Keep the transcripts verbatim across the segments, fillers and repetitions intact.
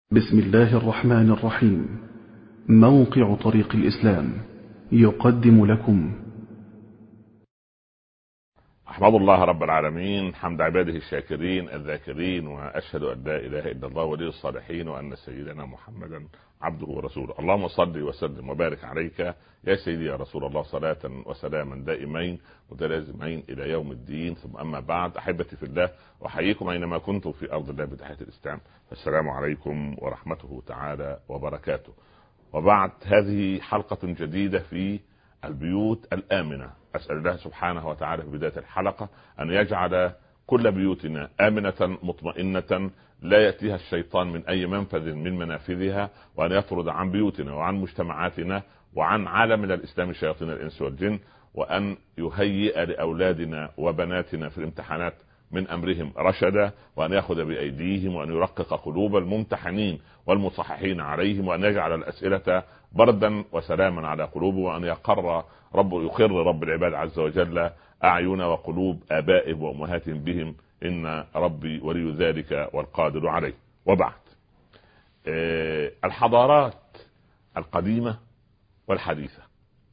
بسم الله الرحمن الرحيم. موقع طريق الإسلام يقدم لكم. أحمد الله رب العالمين حمد عباده الشاكرين الذاكرين، وأشهد أن لا إله إلا الله ولي الصالحين، وأن سيدنا محمدا عبده ورسوله. اللهم صل وسلم وبارك عليك يا سيدي يا رسول الله، صلاة وسلاما دائمين متلازمين إلى يوم الدين. ثم أما بعد، أحبتي في الله، أحييكم أينما كنتم في أرض الله بتحية الإسلام. السلام عليكم ورحمته تعالى وبركاته. وبعد، هذه حلقة جديدة في البيوت الآمنة. أسأل الله سبحانه وتعالى في بداية الحلقة أن يجعل كل بيوتنا آمنة مطمئنة، لا يأتيها الشيطان من أي منفذ من منافذها، وأن يطرد عن بيوتنا وعن مجتمعاتنا وعن عالمنا الإسلامي شياطين الإنس والجن، وأن يهيئ لأولادنا وبناتنا في الامتحانات من أمرهم رشدا، وأن يأخذ بأيديهم، وأن يرقق قلوب الممتحنين والمصححين عليهم، وأن يجعل الأسئلة بردا وسلاما على قلوبهم، وأن يقر رب يقر رب العباد عز وجل أعين وقلوب آبائهم وأمهاتهم بهم، إن ربي ولي ذلك والقادر عليه. وبعد، أه الحضارات القديمة والحديثة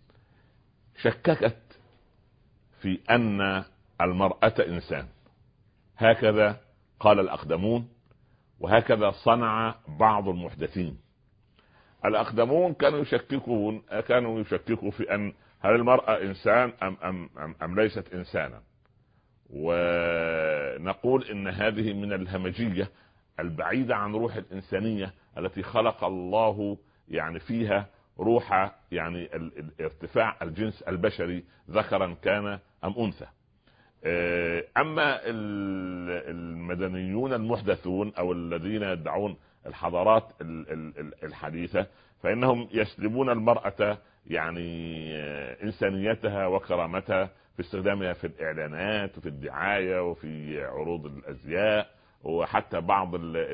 شككت في أن المرأة إنسان، هكذا قال الأقدمون، وهكذا صنع بعض المحدثين. الأقدمون كانوا يشككون كانوا يشككوا في أن هل المرأة إنسان أم, أم, أم, أم ليست إنسانا، ونقول إن هذه من الهمجية البعيدة عن روح الإنسانية التي خلق الله يعني فيها روح يعني ارتفاع الجنس البشري، ذكرا كان أم أنثى. أما المدنيون المحدثون أو الذين يدعون الحضارات الحديثة فإنهم يسلبون المرأة يعني إنسانيتها وكرامتها في استخدامها في الإعلانات وفي الدعاية وفي عروض الأزياء، وحتى بعض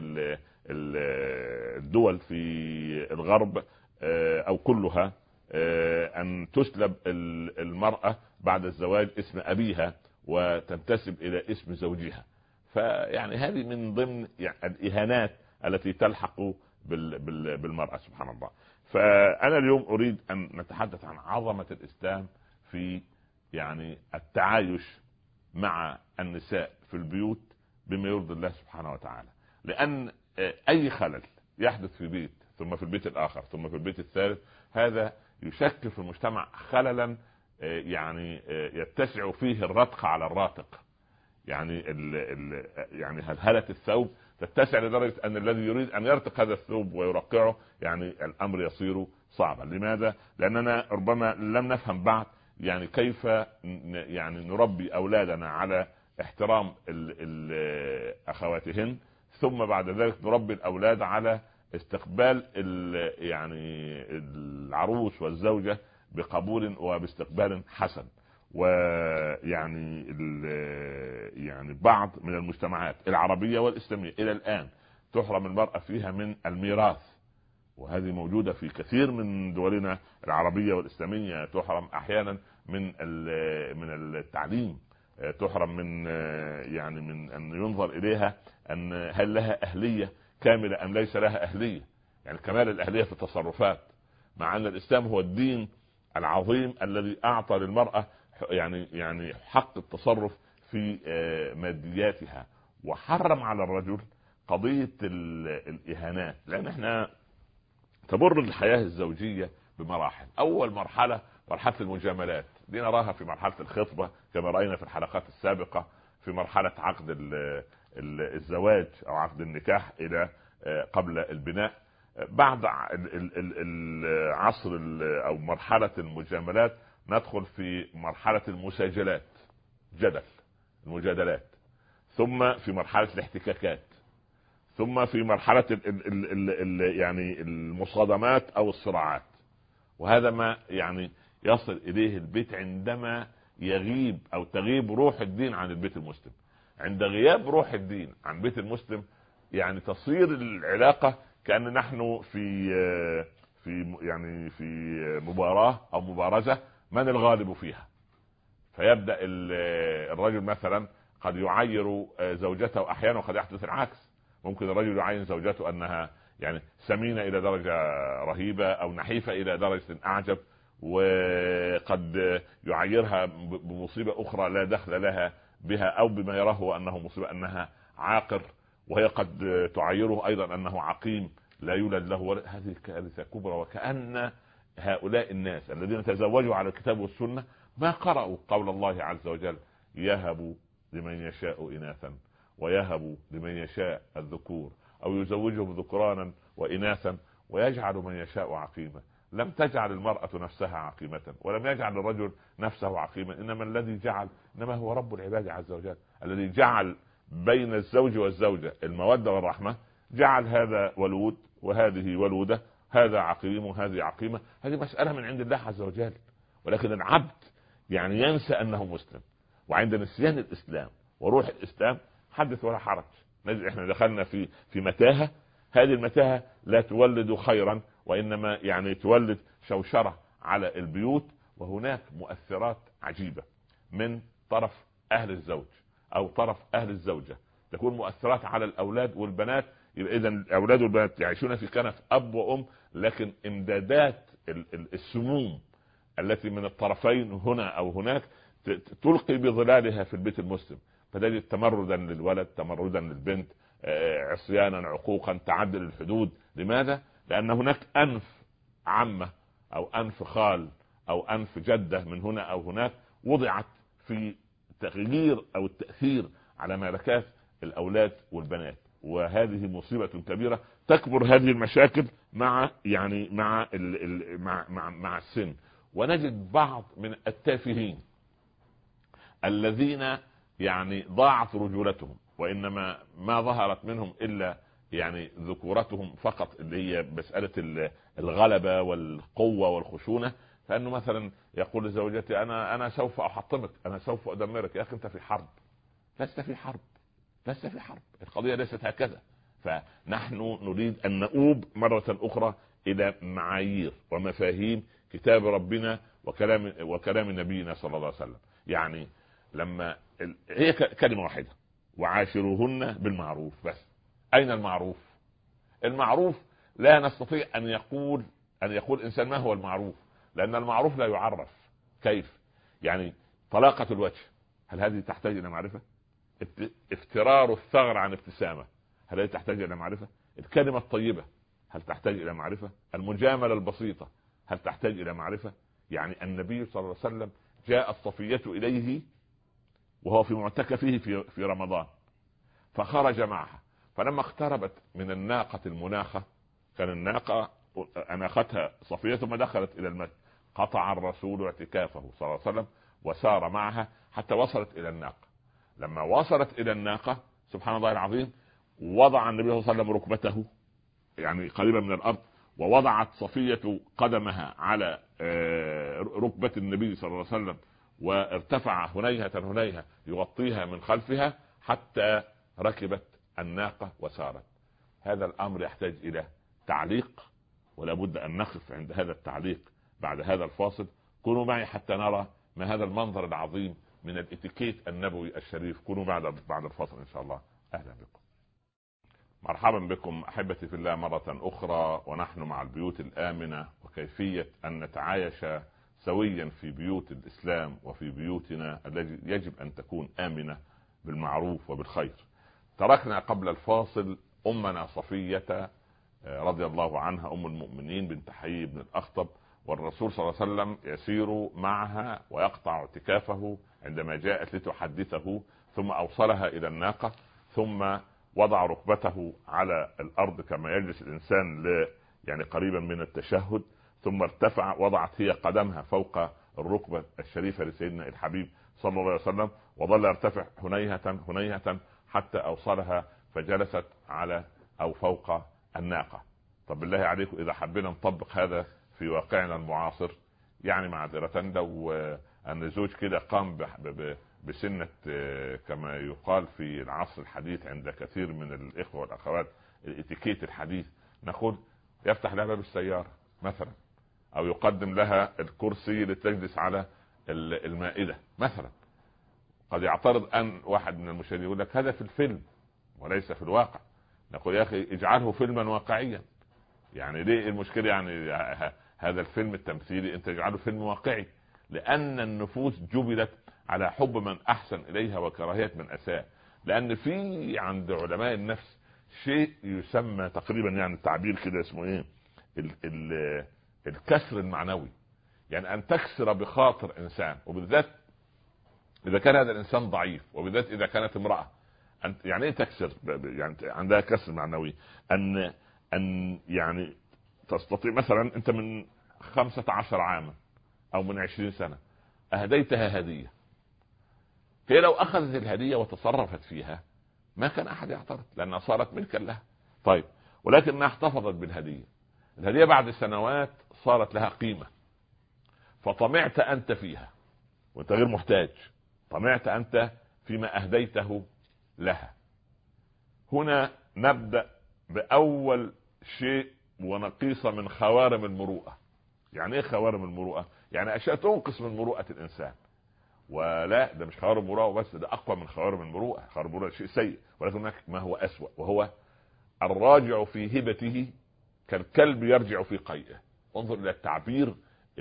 الدول في الغرب أو كلها أن تسلب المرأة بعد الزواج اسم أبيها وتنتسب إلى اسم زوجها. فيعني هذه من ضمن يعني الإهانات التي تلحق بالمرأة، سبحان الله. فأنا اليوم أريد أن نتحدث عن عظمة الإسلام في يعني التعايش مع النساء في البيوت بما يرضي الله سبحانه وتعالى، لأن أي خلل يحدث في بيت ثم في البيت الآخر ثم في البيت الثالث، هذا يشكل في المجتمع خللا يعني يتسع فيه الرتق على الراتق. يعني ال ال يعني هلهلة الثوب تتسع لدرجة أن الذي يريد أن يرتق هذا الثوب ويرقعه يعني الأمر يصير صعبا. لماذا؟ لأننا ربما لم نفهم بعد يعني كيف يعني نربي أولادنا على احترام ال ال أخواتهن، ثم بعد ذلك نربي الأولاد على استقبال يعني العروس والزوجة بقبول وباستقبال حسن. ويعني يعني بعض من المجتمعات العربية والإسلامية إلى الآن تحرم المرأة فيها من الميراث، وهذه موجودة في كثير من دولنا العربية والإسلامية. تحرم أحيانا من من التعليم، تحرم من يعني من أن ينظر إليها أن هل لها أهلية كاملة أم ليس لها أهلية، يعني كمال الأهلية في التصرفات، مع أن الإسلام هو الدين العظيم الذي أعطى للمرأة يعني يعني حق التصرف في مادياتها، وحرم على الرجل قضية الإهانات. لأن احنا تمر الحياة الزوجية بمراحل. أول مرحلة مرحلة المجاملات، دي نراها في مرحلة الخطبة كما رأينا في الحلقات السابقة، في مرحلة عقد الزواج أو عقد النكاح إلى قبل البناء. بعد العصر أو مرحلة المجاملات ال في مرحلة المساجلات، جدل المجادلات، ثم في مرحلة الاحتكاكات، ثم في مرحلة ال ال ال ال يعني المصادمات أو الصراعات. وهذا ما يعني يصل إليه البيت عندما يغيب أو تغيب روح الدين عن البيت المسلم. عند غياب روح الدين عن بيت المسلم يعني تصير العلاقة كأن نحن في في يعني في مباراة أو مبارزة من الغالب فيها. فيبدأ الرجل مثلا قد يعير زوجته، أحيانا وقد يحدث العكس، ممكن الرجل يعين زوجته أنها يعني سمينة الى درجة رهيبة او نحيفة الى درجة اعجب، وقد يعيرها بمصيبة اخرى لا دخل لها بها او بما يراه انه مصيبة انها عاقر، وهي قد تعيره ايضا انه عقيم لا يولد له. هذه كارثة كبرى. وكأن هؤلاء الناس الذين تزوجوا على الكتاب والسنة ما قرأوا قول الله عز وجل: يهب لمن يشاء إناثا ويهب لمن يشاء الذكور أو يزوجهم ذكرانا وإناثا ويجعل من يشاء عقيما. لم تجعل المرأة نفسها عقيمة ولم يجعل الرجل نفسه عقيما، إنما الذي جعل إنما هو رب العباد عز وجل، الذي جعل بين الزوج والزوجة المودة والرحمة. جعل هذا ولود وهذه ولودة، هذا عقيم وهذه عقيمة. هذه مسألة من عند الله عز وجل، ولكن العبد يعني ينسى أنه مسلم، وعند نسيان الإسلام وروح الإسلام حدث ولا حرج. احنا دخلنا في في متاهة، هذه المتاهة لا تولد خيرا وإنما يعني تولد شوشرة على البيوت. وهناك مؤثرات عجيبة من طرف أهل الزوج أو طرف أهل الزوجة، تكون مؤثرات على الأولاد والبنات. يبقى إذن الأولاد والبنات يعيشون في كنف أب وأم، لكن إمدادات السموم التي من الطرفين هنا أو هناك تلقي بظلالها في البيت المسلم، فتجد تمردا للولد، تمردا للبنت، عصيانا، عقوقا، تعدل الحدود. لماذا؟ لأن هناك أنف عمة أو أنف خال أو أنف جدة من هنا أو هناك وضعت في تغيير أو التأثير على ملكات الأولاد والبنات. وهذه مصيبة كبيرة. تكبر هذه المشاكل مع يعني مع ال ال مع مع مع السن. ونجد بعض من التافهين الذين يعني ضاعت رجولتهم، وإنما ما ظهرت منهم إلا يعني ذكورتهم فقط، اللي هي مسألة الغلبة والقوة والخشونة. فإنه مثلا يقول لزوجتي: أنا أنا سوف أحطمك، أنا سوف أدمرك. يا أخي أنت في حرب، لست في حرب، لست في حرب، القضية ليست هكذا. فنحن نريد أن نؤوب مرة أخرى إلى معايير ومفاهيم كتاب ربنا وكلام وكلام نبينا صلى الله عليه وسلم. يعني لما هي كلمة واحدة: وعاشروهن بالمعروف. بس أين المعروف؟ المعروف لا نستطيع أن يقول أن يقول إنسان ما هو المعروف، لأن المعروف لا يعرف. كيف؟ يعني طلاقة الوجه، هل هذه تحتاج إلى معرفة؟ افترار الثغر عن ابتسامة، هل هذه تحتاج إلى معرفة؟ الكلمة الطيبة، هل تحتاج إلى معرفة؟ المجاملة البسيطة، هل تحتاج إلى معرفة؟ يعني النبي صلى الله عليه وسلم جاءت صفية إليه وهو في معتكفه في في رمضان، فخرج معها، فلما اقتربت من الناقة المناخة، كان الناقة أناختها صفية ثم دخلت إلى المسجد، قطع الرسول اعتكافه صلى الله عليه وسلم وسار معها حتى وصلت إلى الناقة. لما وصلت إلى الناقة سبحان الله العظيم، وضع النبي صلى الله عليه وسلم ركبته يعني قريبا من الأرض، ووضعت صفية قدمها على ركبة النبي صلى الله عليه وسلم، وارتفع هنيهة هنيهة يغطيها من خلفها حتى ركبت الناقة وسارت. هذا الأمر يحتاج إلى تعليق، ولا بد أن نقف عند هذا التعليق بعد هذا الفاصل. كونوا معي حتى نرى ما هذا المنظر العظيم من الاتيكيت النبوي الشريف. كونوا بعد بعد الفاصل إن شاء الله. أهلا بكم، مرحبا بكم أحبتي في الله مرة أخرى، ونحن مع البيوت الآمنة وكيفية أن نتعايش سويا في بيوت الإسلام وفي بيوتنا التي يجب أن تكون آمنة بالمعروف وبالخير. تركنا قبل الفاصل أمنا صفية رضي الله عنها أم المؤمنين بنت حيي بن الأخطب، والرسول صلى الله عليه وسلم يسير معها ويقطع اعتكافه عندما جاءت لتحدثه، ثم أوصلها إلى الناقة، ثم وضع ركبته على الأرض كما يجلس الإنسان ل يعني قريبا من التشهد، ثم ارتفع، وضعت هي قدمها فوق الركبة الشريفة لسيدنا الحبيب صلى الله عليه وسلم، وظل يرتفع هنيهة هنيهة حتى أوصلها فجلست على أو فوق الناقة. طب بالله عليكم إذا حبينا نطبق هذا في واقعنا المعاصر، يعني معذرة لو أن الزوج كده قام بسنة كما يقال في العصر الحديث عند كثير من الإخوة والأخوات الاتيكيت الحديث، نقول يفتح لها باب السيارة مثلا، أو يقدم لها الكرسي لتجلس على المائدة مثلا. قد يعترض أن واحد من المشاهدين يقول لك هذا في الفيلم وليس في الواقع. نقول يا أخي اجعله فيلما واقعيا، يعني ليه المشكله؟ يعني هذا الفيلم التمثيلي انت تجعله فيلم واقعي، لان النفوس جبلت على حب من احسن اليها وكراهيه من اساء. لان في عند علماء النفس شيء يسمى تقريبا، يعني التعبير كده اسمه ايه، ال ال الكسر المعنوي. يعني ان تكسر بخاطر انسان، وبالذات اذا كان هذا الانسان ضعيف، وبالذات اذا كانت امراه. أنت يعني ايه تكسر؟ يعني عندها كسر معنوي، ان ان يعني تستطيع مثلا انت من خمسة عشر عاما او من عشرين سنة اهديتها هدية، هي لو اخذت الهدية وتصرفت فيها ما كان احد يعترض لانها صارت ملكا لها. طيب، ولكنها احتفظت بالهدية، الهدية بعد سنوات صارت لها قيمة، فطمعت انت فيها وانت غير محتاج، طمعت انت فيما اهديته لها. هنا نبدأ باول شيء ونقيصة من خوارم المروءة. يعني ايه خوارم المروءة؟ يعني اشياء تنقص من مروءة الانسان. ولا ده مش خوارم المروءة بس، ده اقوى من خوارم المروءة. خوارم المروءة شيء سيء، ولكن هناك ما هو اسوأ، وهو الراجع في هبته كالكلب يرجع في قيئه. انظر الى التعبير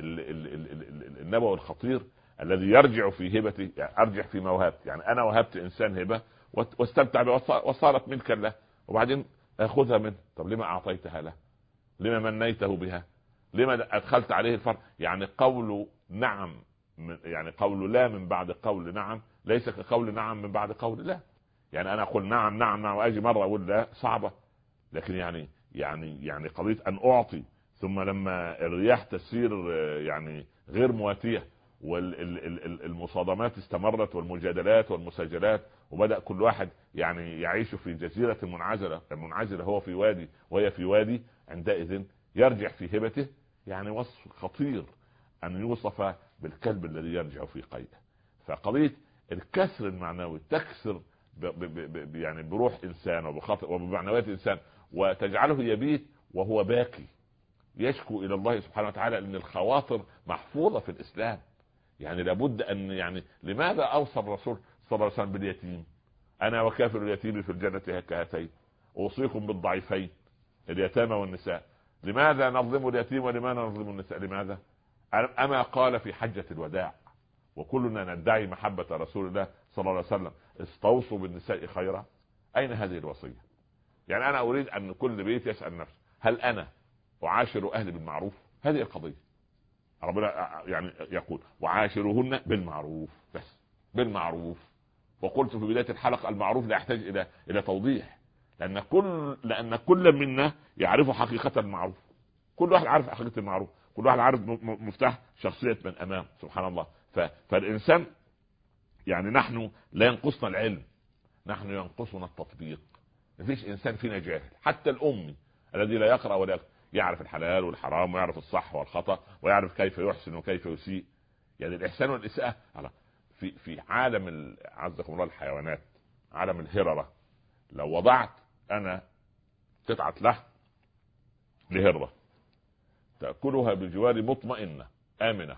النبوي الخطير الذي يرجع في هبته، يعني ارجع في موهبتي. يعني انا وهبت انسان هبه واستمتع بها وصارت ملكا له، وبعدين اخذها منه. طب لما اعطيتها له؟ لما منيته بها؟ لما ادخلت عليه الفرق؟ يعني قول نعم من يعني قول لا من بعد قول نعم ليس كقول نعم من بعد قول لا. يعني انا اقول نعم نعم نعم واجي مره اقول لا، صعبه. لكن يعني يعني يعني قضيه ان اعطي، ثم لما الرياح تسير يعني غير مواتيه والمصادمات استمرت والمجادلات والمساجلات، وبدأ كل واحد يعني يعيش في جزيرة منعزلة، المنعزلة هو في وادي وهي في وادي، عندئذ يرجع في هبته. يعني وصف خطير أن يوصف بالكلب الذي يرجع في قيده. فقضية الكسر المعنوي تكسر ب ب ب يعني بروح إنسان وبخاطر وبمعنويات إنسان، وتجعله يبيت وهو باكي يشكو إلى الله سبحانه وتعالى، أن الخواطر محفوظة في الإسلام. يعني لابد ان يعني لماذا اوصى الرسول صلى الله عليه وسلم باليتيم؟ انا وكافر اليتيم في الجنه كهاتين، اوصيكم بالضعيفين اليتامى والنساء. لماذا نظلم اليتيم ولماذا نظلم النساء؟ لماذا؟ اما قال في حجه الوداع وكلنا ندعي محبه رسول الله صلى الله عليه وسلم استوصوا بالنساء خيرا. اين هذه الوصيه؟ يعني انا اريد ان كل بيت يسال نفسه، هل انا اعاشر اهلي بالمعروف؟ هذه القضيه. ربنا يعني يقول وعاشرهن بالمعروف، بس بالمعروف. وقلت في بداية الحلقة المعروف لا يحتاج إلى إلى توضيح، لأن كل لأن كل منا يعرف حقيقة المعروف. كل واحد عارف حقيقة المعروف، كل واحد عارف مفتاح شخصية من أمام. سبحان الله. فالإنسان يعني نحن لا ينقصنا العلم، نحن ينقصنا التطبيق. مفيش إنسان فينا جاهل، حتى الأمي الذي لا يقرأ ولا يكتب يعرف الحلال والحرام ويعرف الصح والخطأ ويعرف كيف يحسن وكيف يسيء. يعني الإحسان والإساءة في في عالم عزكم الله الحيوانات، عالم الهررة، لو وضعت أنا قطعة لحم لهرة تأكلها بجوار مطمئنة آمنة،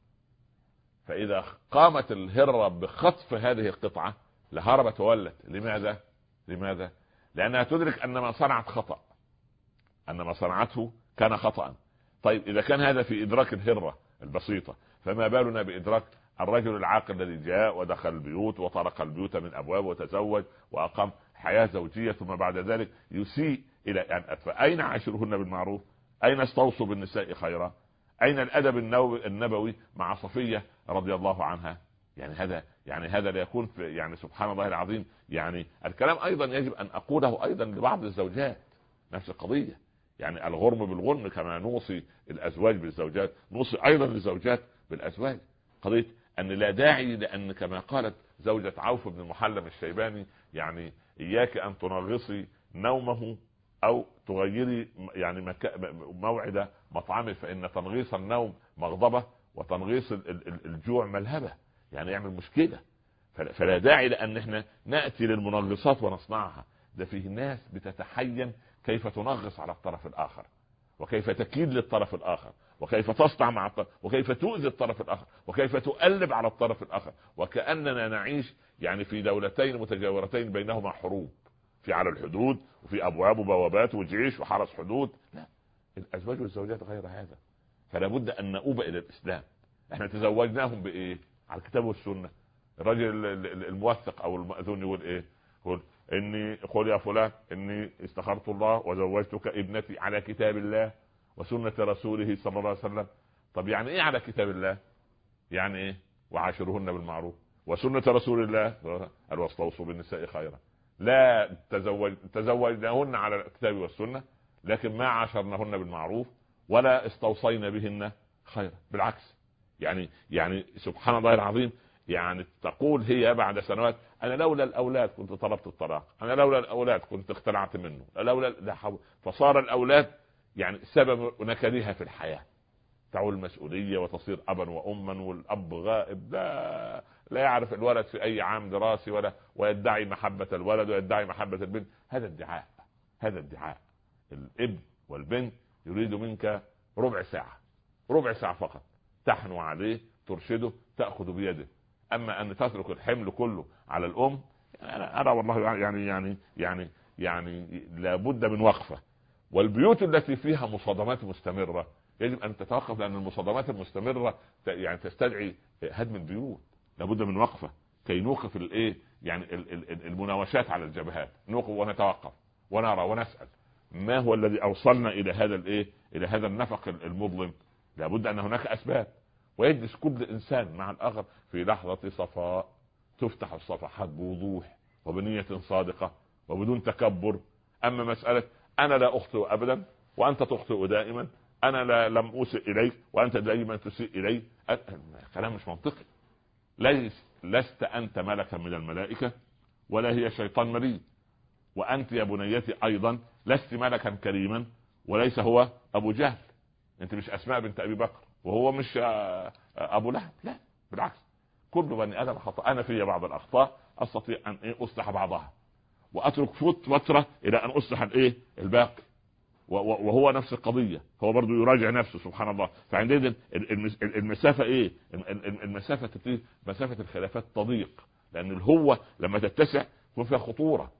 فإذا قامت الهرة بخطف هذه القطعة لهربت وولت. لماذا؟ لماذا؟ لأنها تدرك أن ما صنعت خطأ، أن ما صنعته كان خطأ. طيب إذا كان هذا في إدراك الهرة البسيطة، فما بالنا بإدراك الرجل العاقل الذي جاء ودخل البيوت وطرق البيوت من أبواب وتزوج وأقام حياة زوجية، ثم بعد ذلك يسيء إلى أن فأين عاشرهن بالمعروف؟ أين استوصوا بالنساء خيرا؟ أين الأدب النبوي مع صفية رضي الله عنها؟ يعني هذا يعني هذا لا يكون في يعني سبحان الله العظيم. يعني الكلام أيضا يجب أن أقوله أيضا لبعض الزوجات نفس القضية. يعني الغرم بالغرم كما نوصي الأزواج بالزوجات نوصي أيضا للزوجات بالأزواج. قضية أن لا داعي، لأن كما قالت زوجة عوف بن المحلم الشيباني يعني إياك أن تنغصي نومه أو تغيري يعني مك... موعد مطعمه، فإن تنغيص النوم مغضبة وتنغيص الجوع ملهبة، يعني يعمل مشكلة. فلا داعي لأن احنا نأتي للمنغصات ونصنعها. ده فيه ناس بتتحين كيف تنغص على الطرف الآخر، وكيف تكيد للطرف الآخر، وكيف تصنع مع الطرف، وكيف تؤذي الطرف الآخر، وكيف تؤلب على الطرف الآخر، وكأننا نعيش يعني في دولتين متجاورتين بينهما حروب، في على الحدود وفي أبواب وبوابات وجيش وحرس حدود. لا، الازواج والزوجات غير هذا. فلا بد ان نؤوب الى الاسلام. احنا تزوجناهم بايه؟ على الكتاب والسنه. الرجل الموثق او المأذون يقول ايه؟ يقول اني قل يا فلان اني استخرت الله وزوجتك ابنتي على كتاب الله وسنه رسوله صلى الله عليه وسلم. طب يعني ايه على كتاب الله؟ يعني ايه؟ وعاشرهن بالمعروف. وسنه رسول الله قال واستوصوا بالنساء خيرا. لا تزوج تزوجناهن على الكتاب والسنه لكن ما عاشرنهن بالمعروف ولا استوصينا بهن خيرا. بالعكس، يعني يعني سبحان الله العظيم، يعني تقول هي بعد سنوات انا لولا الاولاد كنت طلبت الطلاق، انا لولا الاولاد كنت اختلعت منه، لولا لا حول. فصار الاولاد يعني سبب نكدها في الحياه، تعول المسؤوليه وتصير ابا واما والاب غائب، لا لا يعرف الولد في اي عام دراسي ولا ويدعي محبه الولد ويدعي محبه البنت. هذا ادعاء، هذا ادعاء. الابن والبنت يريد منك ربع ساعه، ربع ساعه فقط تحنو عليه، ترشده، تاخذ بيده. اما ان تترك الحمل كله على الام، انا ارى والله يعني يعني يعني يعني لابد من وقفه. والبيوت التي فيها مصادمات مستمره يجب ان تتوقف، لان المصادمات المستمره يعني تستدعي هدم البيوت. لابد من وقفه كي نوقف الايه يعني المناوشات على الجبهات، نوقف ونتوقف ونرى ونسال ما هو الذي اوصلنا الى هذا الايه الى هذا النفق المظلم. لابد ان هناك اسباب، ويجلس كل انسان مع الاخر في لحظه صفاء، تفتح الصفحات بوضوح وبنيه صادقه وبدون تكبر. اما مساله انا لا اخطئ ابدا وانت تخطئ دائما، انا لا لم اسئ اليك وانت دائما تسيء الي، كلام مش منطقي. ليس لست انت ملكا من الملائكه ولا هي شيطان مريد، وانت يا بنيتي ايضا لست ملكا كريما وليس هو ابو جهل. انت مش اسماء بنت ابي بكر وهو مش ابو لهب، لا بالعكس. كل بني ادم خطأ، انا في بعض الاخطاء استطيع ان ايه اصلح بعضها واترك فوت فتره الى ان اصلح الايه الباقي، وهو نفس القضيه، هو برضو يراجع نفسه سبحان الله. فعندئذ المسافه ايه المسافه تبتدي مسافه الخلافات تضيق، لان الهوه لما تتسع يكون فيها خطوره.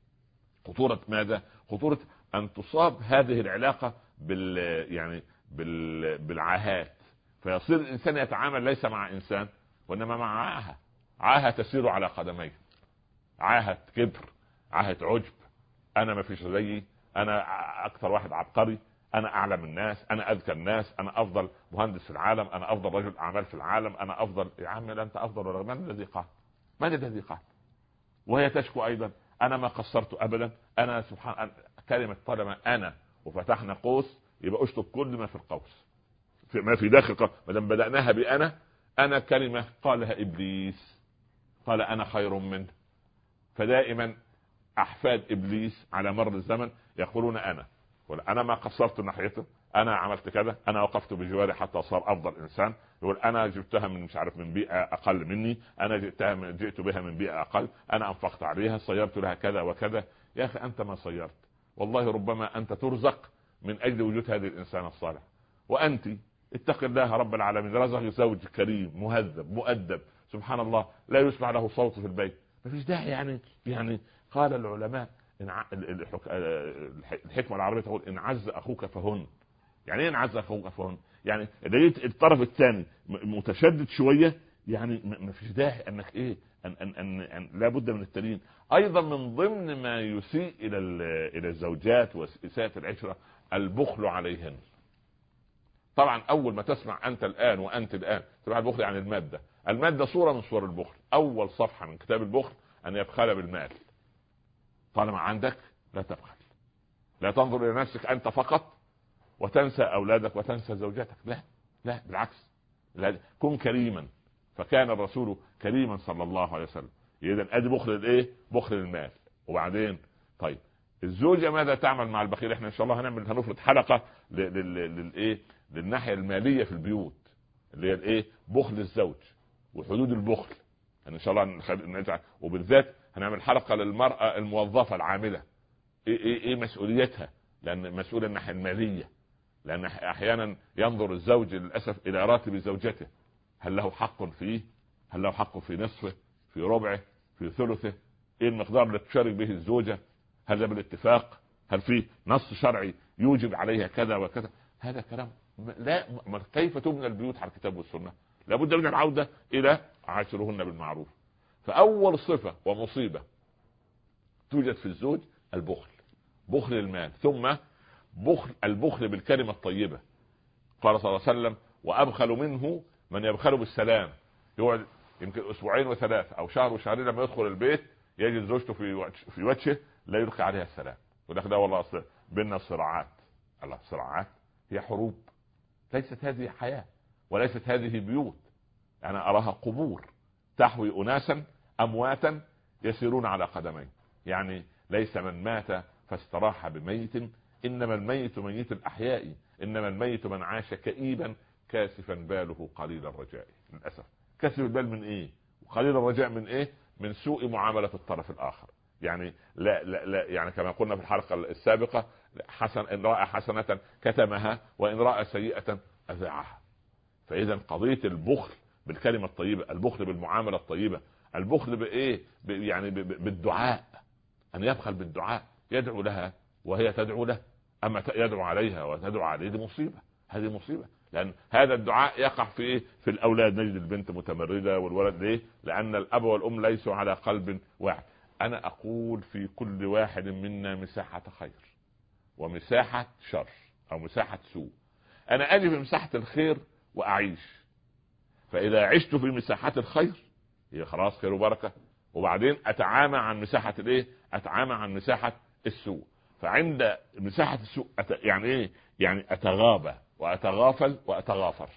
خطوره ماذا؟ خطوره ان تصاب هذه العلاقه بال يعني بال بالعاهات، فيصير الانسان يتعامل ليس مع انسان وانما مع عاهه، عاهه تسير على قدميه، عاهه كبر، عاهه عجب، انا ما فيش زيي، انا اكثر واحد عبقري، انا اعلم الناس، انا اذكى الناس، انا افضل مهندس في العالم، انا افضل رجل اعمال في العالم، انا افضل. يا عم لا انت افضل ولا من الذي قال؟ من الذي قال؟ وهي تشكو ايضا انا ما قصرت ابدا، انا سبحان كلمه طالما انا وفتحنا قوس يبقى اشطب كل ما في القوس، في ما في داخل. ما دام بداناها بانا، انا كلمه قالها ابليس، قال انا خير منه. فدائما احفاد ابليس على مر الزمن يقولون انا انا ما قصرت ناحيته، انا عملت كذا، انا وقفت بجواري حتى صار افضل انسان. يقول انا جبتها من مش عارف من بيئه اقل مني، انا جئتها من جئت بها من بيئه اقل، انا انفقت عليها، صيرت لها كذا وكذا. يا اخي انت ما صيرت، والله ربما انت ترزق من اجل وجود هذه الانسان الصالح. وانت اتق الله رب العالمين، رزق زوج كريم مهذب مؤدب سبحان الله، لا يسمع له صوت في البيت، ما فيش داعي يعني يعني قال العلماء إن ع... الحكمة العربية تقول إن عز أخوك فهن. يعني إيه إن عز أخوك فهن؟ يعني لقيت الطرف الثاني متشدد شوية، يعني ما فيش داعي أنك إيه أن أن أن, أن لا بد من التلين. أيضا من ضمن ما يسيء إلى إلى الزوجات وإساءة العشرة البخل عليهن. طبعا أول ما تسمع أنت الآن وأنت الآن تسمع البخل عن المادة، المادة صورة من صور البخل. أول صفحة من كتاب البخل أن يبخل بالمال. طالما عندك لا تبخل، لا تنظر الى نفسك انت فقط وتنسى اولادك وتنسى زوجتك، لا لا بالعكس، لا كن كريما. فكان الرسول كريما صلى الله عليه وسلم. اذا ادي بخل الايه؟ بخل المال. وبعدين طيب الزوجه ماذا تعمل مع البخيل؟ احنا ان شاء الله هنعمل هنفرض حلقه للايه للناحيه الماليه في البيوت، اللي هي الايه بخل الزوج وحدود البخل. يعني ان شاء الله نجعل، وبالذات هنعمل حلقه للمراه الموظفه العامله، ايه ايه ايه مسؤوليتها، لان مسؤوله الناحيه الماليه. لان احيانا ينظر الزوج للاسف الى راتب زوجته، هل له حق فيه؟ هل له حق في نصفه، في ربعه، في ثلثه؟ ايه المقدار اللي تشارك به الزوجه؟ هل ده بالاتفاق؟ هل في نص شرعي يوجب عليها كذا وكذا؟ هذا كلام لا. كيف تبنى البيوت على الكتاب والسنه؟ لابد من العوده الى عاشرهن بالمعروف. فاول صفه ومصيبه توجد في الزوج البخل، بخل المال، ثم بخل البخل بالكلمه الطيبه. قال صلى الله عليه وسلم: وابخل منه من يبخل بالسلام. يقعد يمكن اسبوعين وثلاثه او شهر وشهرين، لما يدخل البيت يجد زوجته في في وجهه لا يلقي عليها السلام. وده ده والله اصل بيننا صراعات. الله، صراعات هي حروب. ليست هذه حياه وليست هذه بيوت. انا اراها قبور تحوي اناسا امواتا يسيرون على قدمين. يعني ليس من مات فاستراح بميت، انما الميت ميت الاحياء، انما الميت من عاش كئيبا كاسفا باله قليل الرجاء. للاسف كاسف البال من ايه وقليل الرجاء من ايه؟ من سوء معامله الطرف الاخر. يعني لا لا لا يعني كما قلنا في الحلقه السابقه: حسن ان راى حسنه كتمها وان راى سيئه اذاعها. فاذا قضيه البخل بالكلمه الطيبه، البخل بالمعامله الطيبه، البخل بايه؟ يعني بالدعاء، ان يبخل بالدعاء، يدعو لها وهي تدعو له. اما يدعو عليها وتدعو عليه دي مصيبه، هذه مصيبه. لان هذا الدعاء يقع في ايه؟ في الاولاد. نجد البنت متمرده والولد ليه؟ لان الاب والام ليسوا على قلب واحد. انا اقول في كل واحد منا مساحه خير ومساحه شر او مساحه سوء. انا اجي في مساحه الخير واعيش، فاذا عشت في مساحه الخير هي خلاص خير وبركه، وبعدين اتعامى عن مساحه الايه؟ اتعامى عن مساحه السوء. فعند مساحه السوء أت... يعني ايه؟ يعني اتغابى واتغافل واتغافر.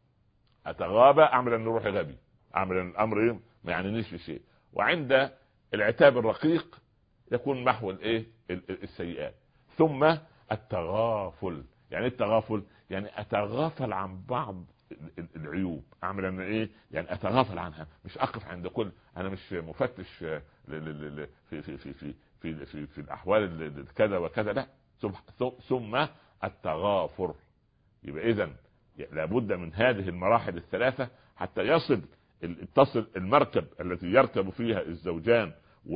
اتغابى اعمل ان روحي غبي، اعمل ان الامر ايه؟ ما يعنيش في شيء. وعند العتاب الرقيق يكون محو الايه؟ السيئات. ثم التغافل. يعني التغافل يعني اتغافل عن بعض العيوب، اعمل ان ايه؟ يعني اتغافل عنها، مش اقف عند كل. انا مش مفتش في في في في في في, في, في الاحوال كذا وكذا، لا. ثم التغافر. يبقى اذا لابد من هذه المراحل الثلاثه حتى يصل تصل المركب التي يركب فيها الزوجان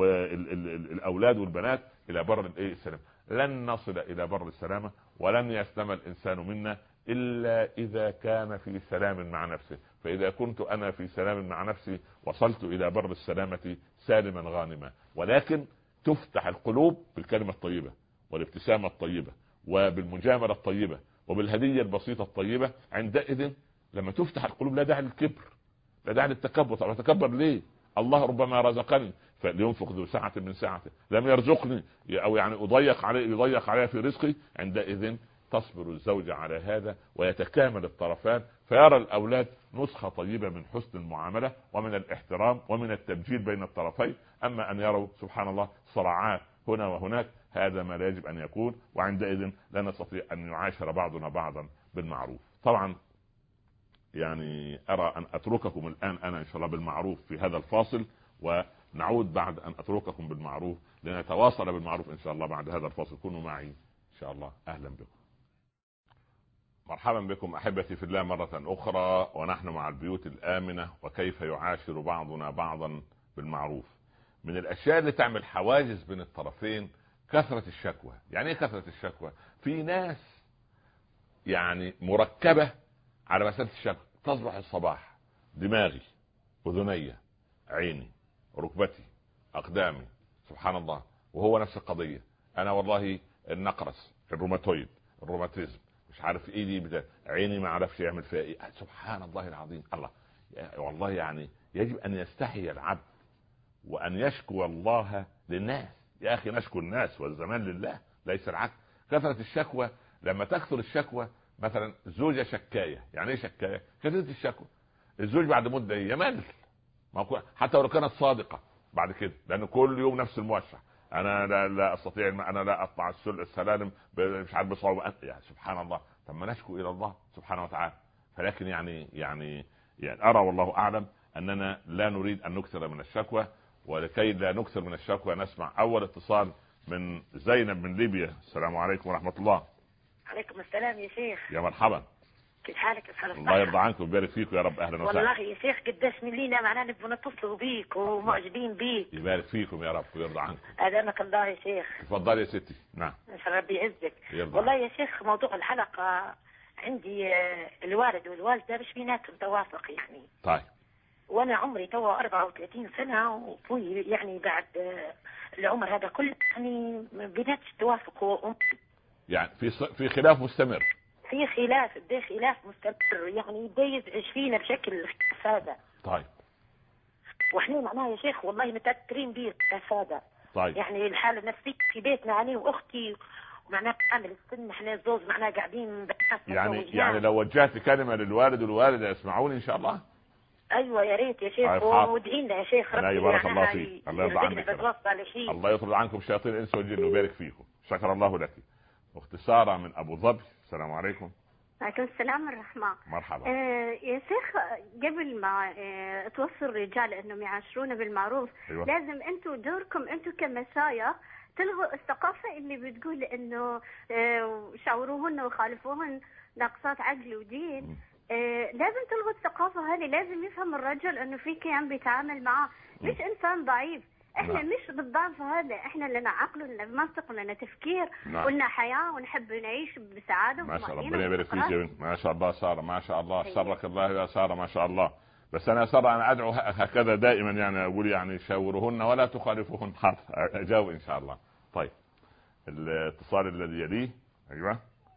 والاولاد والبنات الى بر الايه؟ السلام. لن نصل الى بر السلامه ولن يسلم الانسان منا الا اذا كان في سلام مع نفسه. فاذا كنت انا في سلام مع نفسي وصلت الى بر السلامه سالما غانما. ولكن تفتح القلوب بالكلمه الطيبه والابتسامه الطيبه وبالمجامله الطيبه وبالهديه البسيطه الطيبه. عندئذ لما تفتح القلوب لا داعي للكبر، لا داعي للتكبر. طب اتكبر ليه؟ الله ربما رزقني فلينفق ذو سعة من سعته، لم يرزقني او يعني اضيق عليه يضيق عليه في رزقي. عندئذ تصبر الزوجة على هذا ويتكامل الطرفان، فيرى الأولاد نسخة طيبة من حسن المعاملة ومن الاحترام ومن التبجيل بين الطرفين. أما أن يروا سبحان الله صراعات هنا وهناك، هذا ما لا يجب أن يكون. وعندئذ لا نستطيع أن يعاشر بعضنا بعضا بالمعروف. طبعا يعني أرى أن أترككم الآن أنا إن شاء الله بالمعروف في هذا الفاصل، ونعود بعد أن أترككم بالمعروف لنتواصل بالمعروف إن شاء الله بعد هذا الفاصل. كونوا معي إن شاء الله. أهلا بكم، مرحبا بكم أحبتي في الله مرة أخرى، ونحن مع البيوت الآمنة وكيف يعاشر بعضنا بعضا بالمعروف. من الأشياء اللي تعمل حواجز بين الطرفين كثرة الشكوى. يعني إيه كثرة الشكوى؟ في ناس يعني مركبة على مسألة الشكوى. تصبح الصباح دماغي، أذني، عيني، ركبتي، أقدامي، سبحان الله، وهو نفس القضية. أنا والله النقرس، الروماتويد، الروماتيزم، مش عارف ايه دي بدا. عيني ما عرفش يعمل فيها ايه. سبحان الله العظيم. الله والله يعني يجب ان يستحي العبد وان يشكو الله للناس. يا اخي نشكو الناس والزمان لله، ليس العكس. كثرة الشكوى، لما تكثر الشكوى مثلا زوجة شكاية. يعني ايه شكاية؟ كثرة الشكوى. الزوج بعد مدة يمل، حتى لو كانت صادقة بعد كده، لأنه كل يوم نفس الموشح. انا لا, لا استطيع، انا لا اطلع السلالم مش عارف بصعوبه. يعني سبحان الله. طب ما نشكو الى الله سبحانه وتعالى. فلكن يعني يعني يعني ارى والله اعلم اننا لا نريد ان نكثر من الشكوى. ولكي لا نكثر من الشكوى نسمع اول اتصال من زينب من ليبيا. السلام عليكم ورحمه الله. عليكم السلام يا شيخ. يا مرحبا. كيف حالك يا صلاح؟ الله يرضى عنك ويبارك فيك يا رب. اهلا وسهلا. والله يا شيخ قداش من لينا معنا نبغى نتصلوا بيك ومعجبين بيك. يبارك فيكم يا رب ويرضى عنكم. ادامك الله يا شيخ. تفضل يا ستي. نعم. ربي يعزك. والله يا شيخ موضوع الحلقه عندي الوالد والوالده مش بيناتهم توافق يعني. طيب. وانا عمري توا أربعة وثلاثين سنه وفي يعني بعد العمر هذا كله يعني بيناتش توافق هو يعني في في خلاف مستمر. في خلاف ده خلاف مستمر يعني بدا يزعج فينا بشكل خلاف هذا. طيب. واحنا معناها يا شيخ والله متاثرين به الخلاف هذا. طيب. يعني الحاله النفسيه في بيتنا انا واختي ومعناها عامل السن احنا الزوج معناها قاعدين يعني يعني لو وجهت كلمه للوالد والوالده يسمعوني ان شاء الله. ايوه يا ريت يا شيخ وادعي لنا يا شيخ ربي يبارك الله فيك. الله يرضى عنك. الله يطرد عنكم شياطين الانس والجن ويبارك فيكم. شكر الله لك. اخت ساره من ابو ظبي. السلام عليكم. وعليكم السلام ورحمة. مرحبا. آه يا شيخ قبل ما آه توصوا الرجال انهم يعاشرونا بالمعروف. أيوة. لازم انتم دوركم انتم كمشايخ تلغوا الثقافة اللي بتقول انه آه شاوروهن وخالفوهن ناقصات عقل ودين. آه لازم تلغوا الثقافة هذه. لازم يفهم الرجل انه في كيان بيتعامل معاه مش انسان ضعيف. احنا نعم. مش بالضعف هذا. احنا لنا عقل ولنا منطق ولنا تفكير. نعم. ولنا حياة ونحب نعيش بسعادة. ما شاء الله. ربنا يبارك فيك. ما شاء الله سارة. ما شاء الله. سرك الله يا سارة. ما شاء الله. بس انا سارة انا ادعو هكذا دائما يعني اقول يعني شاورهن ولا تخالفوهن. اجاوب ان شاء الله. طيب الاتصال الذي يليه. ايوه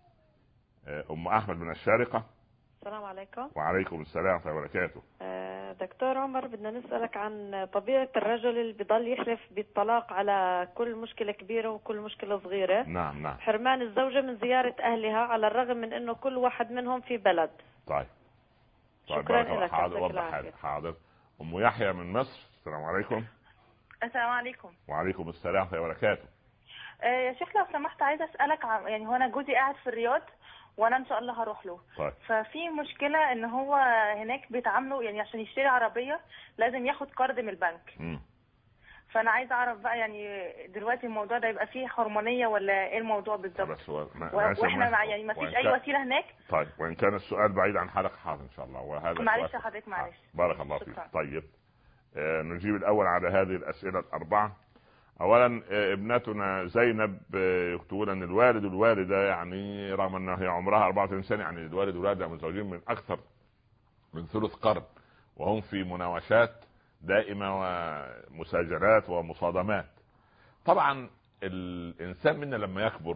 ام احمد من الشارقة. السلام عليكم. وعليكم السلام ورحمة الله وبركاته. دكتور عمر بدنا نسألك عن طبيعة الرجل اللي بيضل يحلف بالطلاق على كل مشكلة كبيرة وكل مشكلة صغيرة. نعم نعم. حرمان الزوجة من زيارة أهلها على الرغم من أنه كل واحد منهم في بلد. طيب. طيب شكرا لك. حاضر وضح. حاضر. أم يحيى من مصر. السلام عليكم. السلام عليكم. وعليكم السلام ورحمة الله وبركاته. آه يا شيخ لو سمحت عايزة أسألك عن يعني هو أنا جوزي قاعد في الرياض وانا ان شاء الله هروح له. طيب. ففي مشكله ان هو هناك بيتعاملوا يعني عشان يشتري عربيه لازم ياخد قرض من البنك. م. فانا عايزه اعرف بقى يعني دلوقتي الموضوع ده يبقى فيه حرمانيه ولا ايه الموضوع بالظبط؟ واحنا مع يعني ما فيش اي وسيله هناك. طيب وان كان السؤال بعيد عن حلقه حاضر ان شاء الله. وهذا معلش حضرتك معلش. بارك الله فيك. طيب آه نجيب الاول على هذه الاسئله الاربعه. اولا ابنتنا زينب يكتبون ان الوالد والوالده يعني رغم انها هي عمرها أربعة وثلاثين سنه يعني الوالد والوالده متزوجين من اكثر من ثلث قرن وهم في مناوشات دائمه ومساجلات ومصادمات. طبعا الانسان منا لما يكبر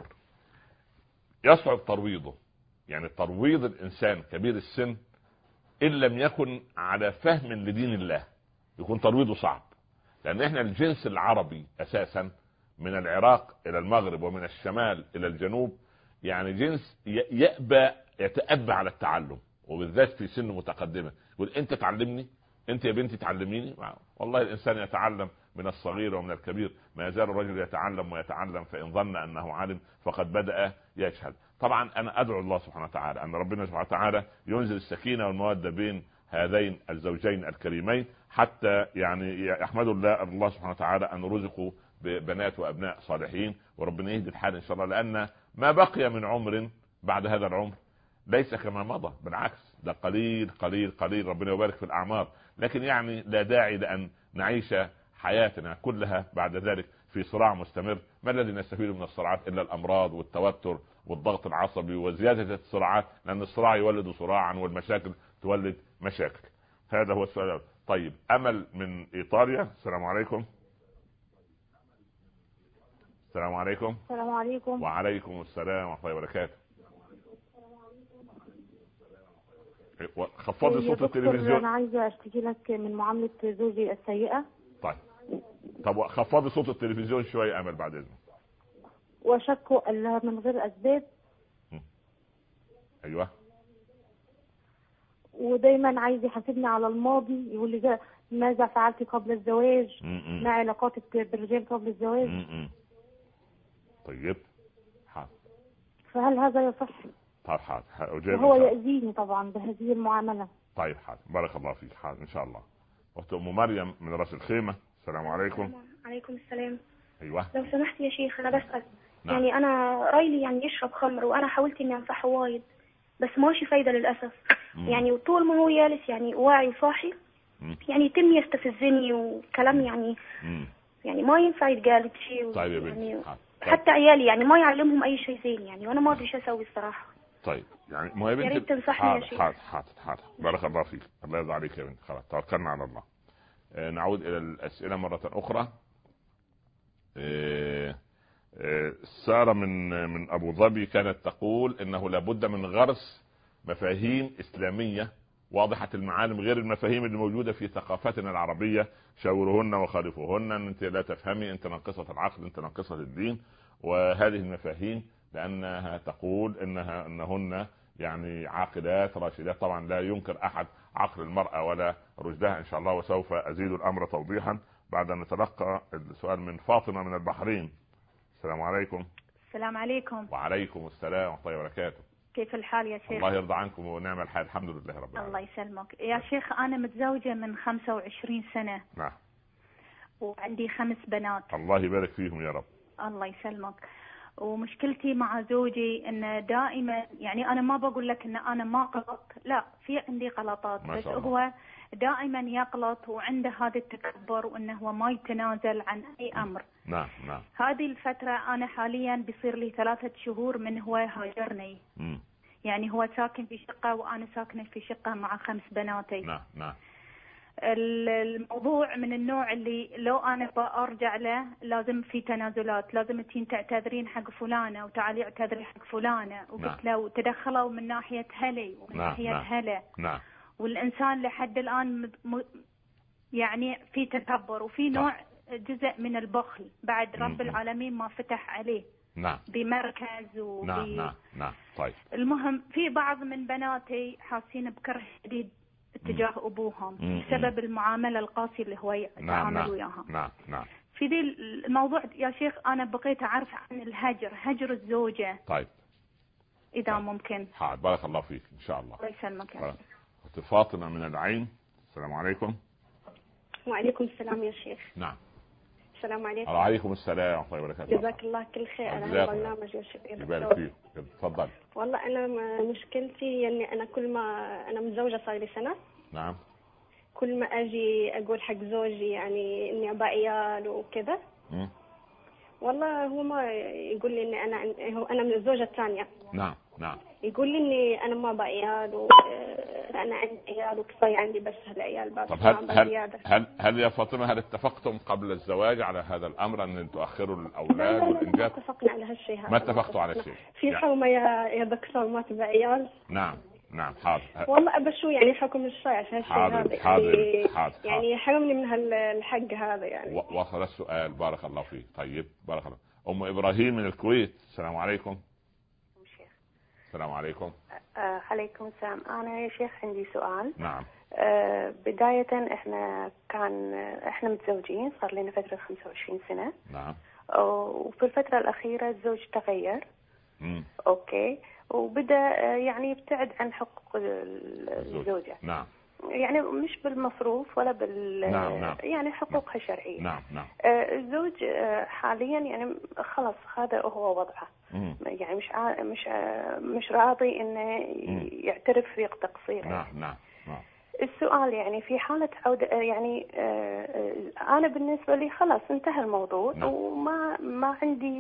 يصعب ترويضه. يعني ترويض الانسان كبير السن ان لم يكن على فهم لدين الله يكون ترويضه صعب. لأن إحنا الجنس العربي أساسا من العراق إلى المغرب ومن الشمال إلى الجنوب يعني جنس يأبى يتأبى على التعلم وبالذات في سن متقدمة. يقول أنت تعلمني أنت يا بنتي تعلميني. والله الإنسان يتعلم من الصغير ومن الكبير. ما يزال الرجل يتعلم ويتعلم فإن ظن أنه عالم فقد بدأ يجهل. طبعا أنا أدعو الله سبحانه وتعالى أن ربنا سبحانه وتعالى ينزل السكينة والمودة بين هذين الزوجين الكريمين حتى يعني يحمدوا الله الله سبحانه وتعالى أن رزقوا ببنات وأبناء صالحين وربنا يهدي الحال إن شاء الله. لأن ما بقي من عمر بعد هذا العمر ليس كما مضى. بالعكس ده قليل قليل قليل. ربنا يبارك في الأعمار. لكن يعني لا داعي لأن نعيش حياتنا كلها بعد ذلك في صراع مستمر. ما الذي نستفيد من الصراعات إلا الأمراض والتوتر والضغط العصبي وزيادة الصراعات. لأن الصراع يولد صراعا والمشاكل تولد مشاكل. هذا هو السؤال. طيب أمل من إيطاليا. السلام عليكم. السلام عليكم. السلام عليكم. وعليكم السلام ورحمة الله وبركاته. خفضي صوت التلفزيون. أنا عايزة أشتكي لك من معاملة زوجي السيئة. طيب طب خفضي صوت التلفزيون شوية أمل بعد إذنك. وشكه من غير أسباب. أيوة. ودايما عايز يحاسبني على الماضي. يقول لي ماذا فعلت قبل الزواج. م -م. ما علاقاتك بالرجال قبل الزواج. م -م. طيب حاضر. فهل هذا يصح؟ طيب حاضر. هو يأذيني طبعا بهذه المعاملة. طيب حاضر. بارك الله فيك. حاضر إن شاء الله. أخت أم مريم من راس الخيمة. السلام عليكم. عليكم السلام. أيوة. لو سمحت يا شيخ أنا بسأل. نعم. يعني أنا رايلي يعني يشرب خمر وأنا حاولت إني أنصحه وايد بس ماشي فايدة للأسف. مم. يعني وطول ما هو جالس يعني واعي وصاحي يعني يتم يستفزني وكلام يعني مم. يعني ما ينفع يتقال شيء. طيب يا يعني بنتي. حتى عيالي يعني ما يعلمهم أي شيء زين يعني، وأنا ما أدري شو أسوي الصراحة. طيب يعني ما يا بنتي، يا ريت تنصحني يا شيخ. حاضر حاضر حاضر بارك الله فيك، الله يرضى عليك يا بنتي. خلاص توكلنا على الله. آه نعود إلى الأسئلة مرة أخرى. آه آه سارة من من أبو ظبي كانت تقول إنه لابد من غرس مفاهيم إسلامية واضحة المعالم غير المفاهيم اللي موجودة في ثقافتنا العربية. شاورهن وخالفوهن، أنت لا تفهمي، أنت ناقصة العقل، أنت ناقصة الدين. وهذه المفاهيم لأنها تقول إنها أنهن يعني عاقلات راشدات. طبعا لا ينكر أحد عقل المرأة ولا رشدها إن شاء الله، وسوف أزيد الأمر توضيحا بعد أن نتلقى السؤال من فاطمة من البحرين. السلام عليكم. السلام عليكم. وعليكم السلام ورحمة الله وبركاته. كيف الحال يا شيخ؟ الله يرضى عنكم ونعم الحال، الحمد لله رب العالمين. الله يسلمك يا شيخ. أنا متزوجة من خمسة وعشرين سنة. نعم. وعندي خمس بنات. الله يبارك فيهم يا رب. الله يسلمك. ومشكلتي مع زوجي انه دائما يعني انا ما بقول لك ان انا ما غلط، لا في عندي غلطات، بس هو دائما يغلط وعنده هذا التكبر وانه هو ما يتنازل عن اي امر. نعم نعم. هذه الفترة انا حاليا بيصير لي ثلاثة شهور من هو هاجرني. م. يعني هو ساكن في شقة وانا ساكنة في شقة مع خمس بناتي. نعم نعم. الموضوع من النوع اللي لو انا برجع له لازم في تنازلات، لازم تين تعتذرين حق فلانه وتعالي اعتذري حق فلانه، وقلت له وتدخلوا من ناحيه هلي ومن نعم ناحيه نعم هلا. نعم. والانسان لحد الان م... يعني في تكبر وفي نوع جزء من البخل بعد رب العالمين ما فتح عليه. نعم. بمركز وب... نعم نعم نعم. طيب. المهم في بعض من بناتي حاسين بكره شديد اتجاه ابوهم بسبب المعامله القاسيه اللي هو يتعامل وياها. نعم نعم. في ذي الموضوع يا شيخ انا بقيت اعرف عن الهجر، هجر الزوجه. طيب اذا طيب. ممكن. حاضر بارك الله فيك ان شاء الله. الله يسلمك يا شيخ. فاطمه من العين. السلام عليكم. وعليكم السلام يا شيخ. نعم. السلام عليكم. وعليكم السلام ورحمه الله وبركاته. جزاك الله كل خير على هذا البرنامج يا شيخ. يبارك فيك. تفضل. والله انا مشكلتي اني انا كل ما انا متزوجه صار لي سنه. نعم. كل ما اجي اقول حق زوجي يعني اني ابى عيال وكذا، والله هو ما يقول لي اني انا هو انا من الزوجه الثانيه. نعم نعم. يقول لي اني انا ما ابى عيال وانا عندي عيال وكفايه عندي بس هالعيال بس. طب هل هل, هل هل يا فاطمه هل اتفقتم قبل الزواج على هذا الامر ان تؤخروا الاولاد والانجاب؟ ما اتفقنا على هالشيء هذا. ما اتفقتوا على شيء. في حومه يا يا دكتور ما تبى عيال. نعم نعم. حاضر. والله ابى شو يعني حكم الشرع في هالشيء هذا. حاضر يعني حاضر. يعني يحرمني من هالحق هذا يعني. وصل السؤال. بارك الله فيك. طيب بارك الله. ام ابراهيم من الكويت. السلام عليكم. السلام عليكم. آه عليكم السلام. انا يا شيخ عندي سؤال. نعم. آه بداية احنا كان احنا متزوجين صار لنا فترة خمسة وعشرين سنة. نعم. وفي الفترة الأخيرة الزوج تغير. مم. اوكي. وبدأ يعني يبتعد عن حقوق الزوجة. نعم. يعني مش بالمصروف ولا بال نعم نعم. يعني حقوقها الشرعية. نعم نعم. آه الزوج آه حاليا يعني خلاص هذا هو وضعه. مم. يعني مش ع... مش ع... مش راضي انه يعترف في تقصيره. نعم نعم نعم. السؤال يعني في حالة عودة يعني آه انا بالنسبة لي خلاص انتهى الموضوع. نعم. وما ما عندي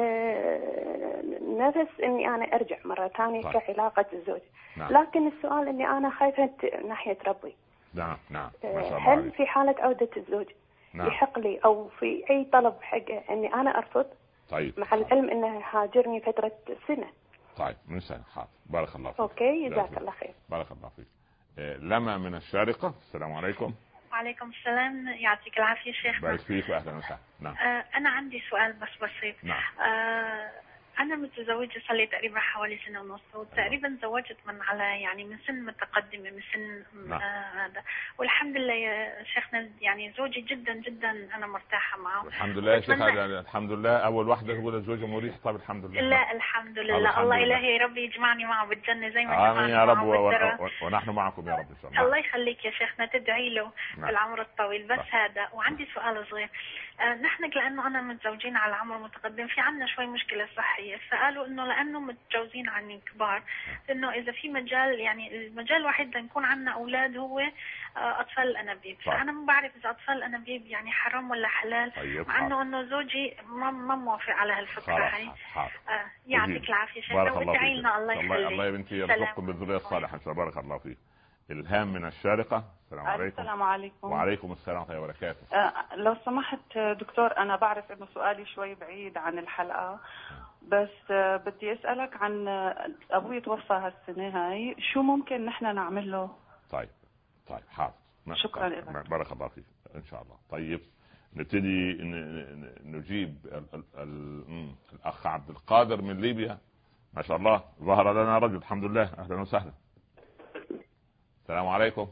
آه نفس اني انا ارجع مرة ثانية طيب. كعلاقة الزوج. نعم. لكن السؤال اني انا خايفة ناحية ربي. نعم نعم. ما شاء الله. هل في حالة عودة الزوج نعم. يحق لي او في اي طلب حقه اني انا ارفض؟ طيب. مع العلم انه هاجرني فترة سنة. طيب من سنة. حاضر. بارك الله فيك. اوكي جزاك الله خير. بارك الله فيك. لما من الشارقة. السلام عليكم. وعليكم السلام. يعطيك العافية شيخ. بارك فيك واهلا وسهلا. نعم. آه انا عندي سؤال بس بسيط. نعم. آه أنا متزوجة صار لي تقريبا حوالي سنة ونص، وتقريبا تزوجت من على يعني من سن متقدمة من سن نعم. هذا آه والحمد لله يا شيخنا يعني زوجي جدا جدا أنا مرتاحة معه. الحمد لله يا شيخ. الحمد لله. أول واحدة تقول الزوج مريح. طب الحمد لله. لا الحمد لله. الحمد الله لله. إلهي ربي يجمعني معه بالجنة زي ما جمعني يا رب و... و... ونحن معكم يا رب إن شاء الله. الله يخليك يا شيخنا تدعي له نعم. بالعمر الطويل بس. نعم. هذا وعندي سؤال صغير. آه نحن لانه انا متزوجين على عمر متقدم في عنا شوي مشكله صحيه، فقالوا انه لانه متجوزين عني كبار انه اذا في مجال، يعني المجال الوحيد لنكون عنا اولاد هو آه اطفال الانابيب. فانا ما بعرف اذا اطفال الانابيب يعني حرام ولا حلال، مع انه انه زوجي ما ما موافق على هالفكره هي. آه يعطيك العافيه شيخ، وادعي لنا الله يخليك. الله يا بنتي يرزقكم بالذريه الصالحه، بارك الله فيك. الهام من الشارقة. السلام عليكم. السلام عليكم. وعليكم السلام ورحمة الله وبركاته. آه لو سمحت دكتور، أنا بعرف إنه سؤالي شوي بعيد عن الحلقة، بس آه بدي أسألك عن أبوي توفى هالسنة هاي، شو ممكن نحن نعمل له؟ طيب طيب حاضر. شكرا لك. بارك الله فيك إن شاء الله. طيب نبتدي نجيب ال ال الأخ عبد القادر من ليبيا. ما شاء الله ظهر لنا رجل، الحمد لله. أهلا وسهلا. السلام عليكم.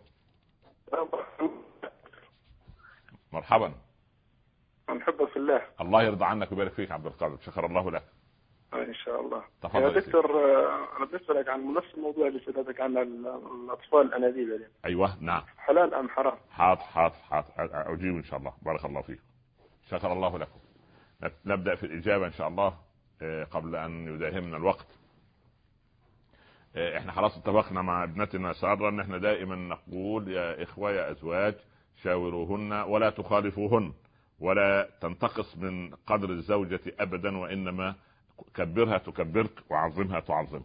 مرحبا. نحبك في الله. الله يرضى عنك ويبارك فيك عبد القادر، شكر الله لك. ان شاء الله. تفضل يا دكتور، انا بسألك عن نفس الموضوع اللي سألتك عن الاطفال الانابيب يعني. ايوه نعم. حلال ام حرام؟ حاضر حاضر حاضر اجيب ان شاء الله. بارك الله فيك، شكر الله لكم. نبدأ في الإجابة ان شاء الله قبل ان يداهمنا الوقت. احنا خلاص اتفقنا مع ابنتنا سارة ان احنا دائما نقول يا اخوة يا ازواج شاوروهن ولا تخالفوهن، ولا تنتقص من قدر الزوجة ابدا، وانما كبرها تكبرك وعظمها تعظمك.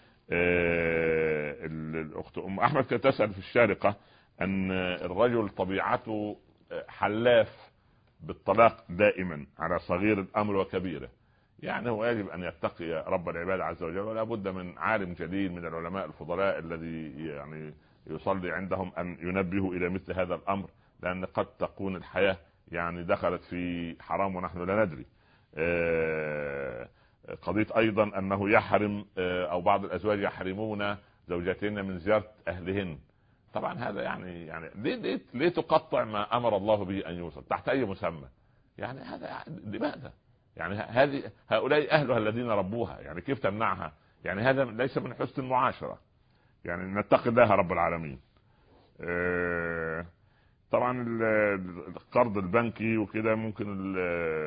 اه الاخت ام احمد كانت تسأل في الشارقة ان الرجل طبيعته حلاف بالطلاق دائما على صغير الامر وكبيره، يعني هو يجب ان يتقي رب العباد عز وجل، ولا بد من عالم جليل من العلماء الفضلاء الذي يعني يصلي عندهم ان ينبهوا الى مثل هذا الامر، لان قد تكون الحياة يعني دخلت في حرام ونحن لا ندري. قضية ايضا انه يحرم او بعض الازواج يحرمون زوجاتهن من زيارة اهلهن، طبعا هذا يعني يعني ليه, ليه, ليه تقطع ما امر الله به ان يوصل تحت اي مسمى؟ يعني هذا لماذا؟ يعني هذه هؤلاء اهلها الذين ربوها، يعني كيف تمنعها؟ يعني هذا ليس من حسن المعاشرة، يعني نتقي الله رب العالمين. اه طبعا القرض البنكي وكده ممكن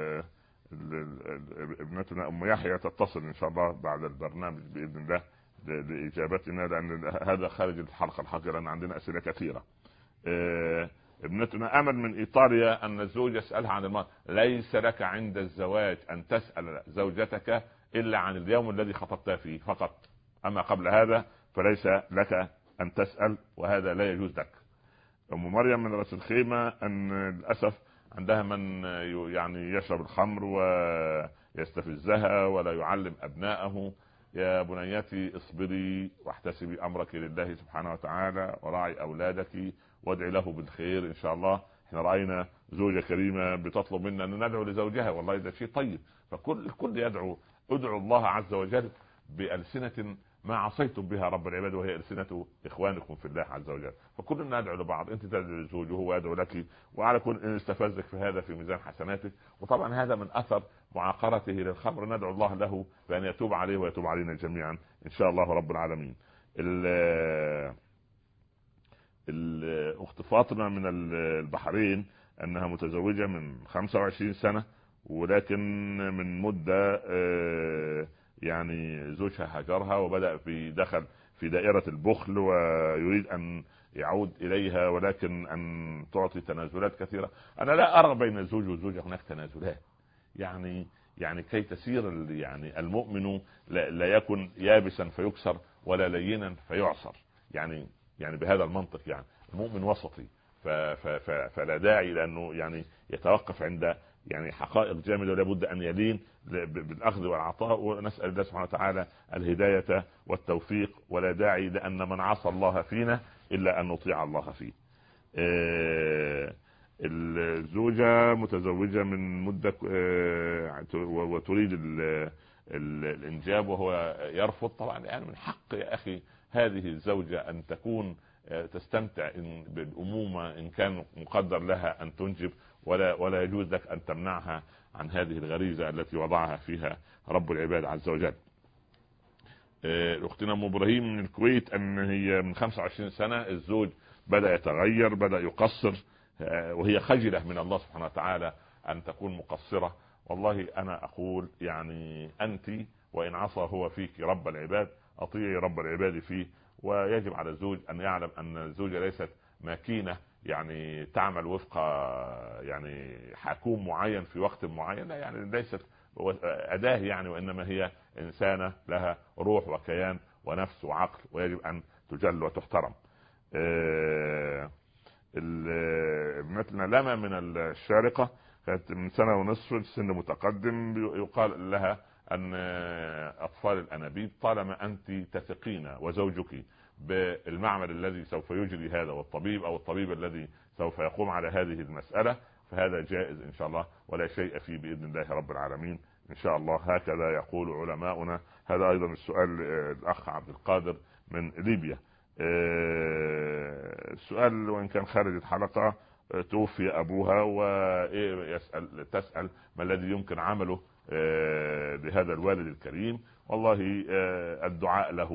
ابنتنا ام يحيى تتصل ان شاء الله بعد البرنامج باذن الله لاجابتنا، لان هذا خارج الحلقه الحقيقه، لان عندنا اسئله كثيره. اه ابنتنا امل من ايطاليا ان الزوج يسالها عن المال. ليس لك عند الزواج ان تسال زوجتك الا عن اليوم الذي خطبتها فيه فقط، اما قبل هذا فليس لك ان تسال، وهذا لا يجوز لك. ام مريم من راس الخيمه ان للاسف عندها من يعني يشرب الخمر ويستفزها ولا يعلم ابنائه. يا بنيتي اصبري واحتسبي امرك لله سبحانه وتعالى، وراعي اولادك وادعي له بالخير ان شاء الله. احنا راينا زوجة كريمة بتطلب منا ان ندعو لزوجها، والله ده شيء طيب، فكل الكل يدعو. ادعوا الله عز وجل بألسنة ما عصيتم بها رب العباد، وهي ألسنة إخوانكم في الله عز وجل، فكلنا ندعو لبعض، انت تدعو لزوجه وهو يدعو لك، وعلى كل ان استفزك في هذا في ميزان حسناتك. وطبعا هذا من اثر معاقرته للخمر، ندعو الله له بان يتوب عليه ويتوب علينا جميعا ان شاء الله رب العالمين. الاخت فاطمة من البحرين انها متزوجة من خمسة وعشرين سنة، ولكن من مدة يعني زوجها هجرها وبدأ في دخل في دائرة البخل ويريد ان يعود اليها، ولكن ان تعطي تنازلات كثيرة. انا لا ارى بين الزوج والزوجة هناك تنازلات، يعني يعني كي تسير يعني المؤمن لا, لا يكن يابسا فيكسر ولا لينا فيعصر، يعني يعني بهذا المنطق يعني المؤمن وسطي، فلا داعي لانه يعني يتوقف عند يعني حقائق جامده، ولا بد ان يلين بالاخذ والعطاء، ونسال الله سبحانه وتعالى الهدايه والتوفيق، ولا داعي لان من عصى الله فينا الا ان نطيع الله فيه. الزوجه متزوجه من مده وتريد الانجاب وهو يرفض، طبعا يعني من حق يا اخي هذه الزوجه ان تكون تستمتع بالامومه ان كان مقدر لها ان تنجب، ولا ولا يجوز لك ان تمنعها عن هذه الغريزه التي وضعها فيها رب العباد عز وجل. اختنا ام ابراهيم من الكويت ان هي من خمسة وعشرين سنة الزوج بدا يتغير، بدا يقصر، وهي خجله من الله سبحانه وتعالى ان تكون مقصرة. والله انا اقول يعني انت وان عصى هو فيك رب العباد اطيعي رب العباد فيه. ويجب على الزوج ان يعلم ان الزوجة ليست ماكينة يعني تعمل وفق يعني حكوم معين في وقت معين، يعني ليست أداة يعني، وإنما هي إنسانة لها روح وكيان ونفس وعقل، ويجب أن تجل وتحترم. ابنتنا لما من الشارقة كانت من سنة ونصف، سن متقدم، يقال لها أن أطفال الأنابيب طالما أنت تثقين وزوجك بالمعمل الذي سوف يجري هذا والطبيب أو الطبيب الذي سوف يقوم على هذه المسألة فهذا جائز إن شاء الله ولا شيء فيه بإذن الله رب العالمين إن شاء الله. هكذا يقول علماؤنا. هذا أيضا السؤال الأخ عبد القادر من ليبيا. السؤال وإن كان خارج الحلقة، توفي أبوها ويسأل تسأل ما الذي يمكن عمله لهذا الوالد الكريم. والله الدعاء له،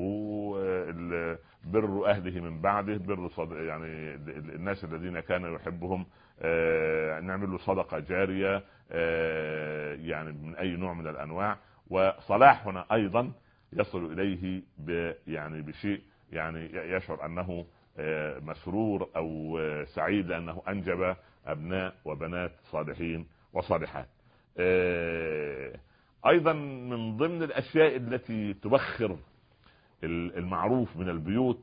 بر أهله من بعده، بر يعني الناس الذين كانوا يحبهم، نعمل له صدقة جارية يعني من أي نوع من الأنواع. وصلاحنا أيضا يصل إليه يعني بشيء يعني يشعر أنه مسرور أو سعيد لأنه أنجب أبناء وبنات صالحين وصالحات. أيضا من ضمن الأشياء التي تبخر المعروف من البيوت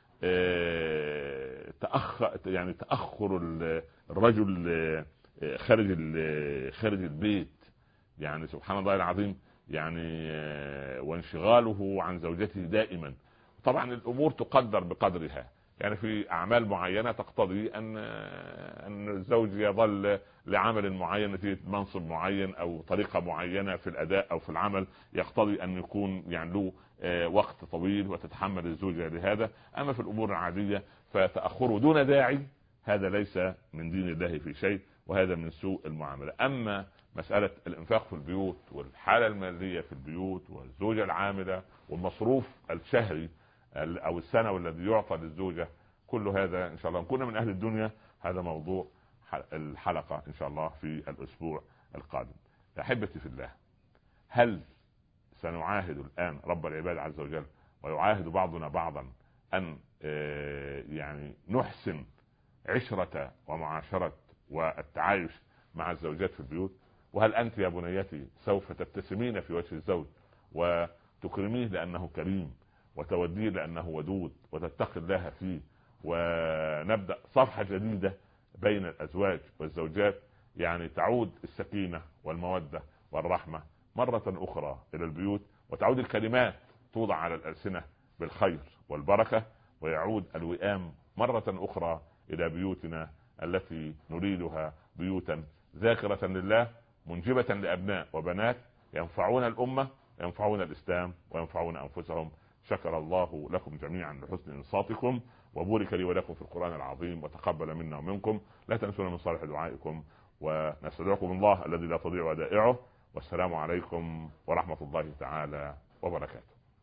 تأخر يعني تأخر الرجل خارج خارج البيت، يعني سبحان الله العظيم، يعني وانشغاله عن زوجته دائما. طبعا الأمور تقدر بقدرها، يعني في أعمال معينة تقتضي أن أن الزوج يظل لعمل معين نتيجة منصب معين أو طريقة معينة في الأداء أو في العمل يقتضي أن يكون يعني له وقت طويل وتتحمل الزوجة لهذا. أما في الأمور العادية فتأخره دون داعي هذا ليس من دين الله في شيء، وهذا من سوء المعاملة. أما مسألة الإنفاق في البيوت والحالة المالية في البيوت والزوجة العاملة والمصروف الشهري أو السنة والذي يعطى للزوجة، كل هذا إن شاء الله نكون من أهل الدنيا. هذا موضوع الحلقة إن شاء الله في الأسبوع القادم. أحبتي في الله، هل سنعاهد الآن رب العباد عز وجل ويعاهد بعضنا بعضا أن يعني نحسن عشرة ومعاشرة والتعايش مع الزوجات في البيوت؟ وهل أنت يا بنيتي سوف تبتسمين في وجه الزوج وتكرميه لأنه كريم وتوديه لأنه ودود وتتقي الله فيه، ونبدأ صفحة جديدة بين الأزواج والزوجات، يعني تعود السكينة والمودة والرحمة مرة أخرى إلى البيوت، وتعود الكلمات توضع على الألسنة بالخير والبركة، ويعود الوئام مرة أخرى إلى بيوتنا التي نريدها بيوتا ذاكرة لله، منجبة لأبناء وبنات ينفعون الأمة، ينفعون الإسلام، وينفعون أنفسهم. شكر الله لكم جميعا لحسن إنصاتكم، وبارك لي ولكم في القرآن العظيم، وتقبل منا ومنكم. لا تنسونا من صالح دعائكم، ونستودعكم الله الذي لا تضيع ودائعه. والسلام عليكم ورحمة الله تعالى وبركاته.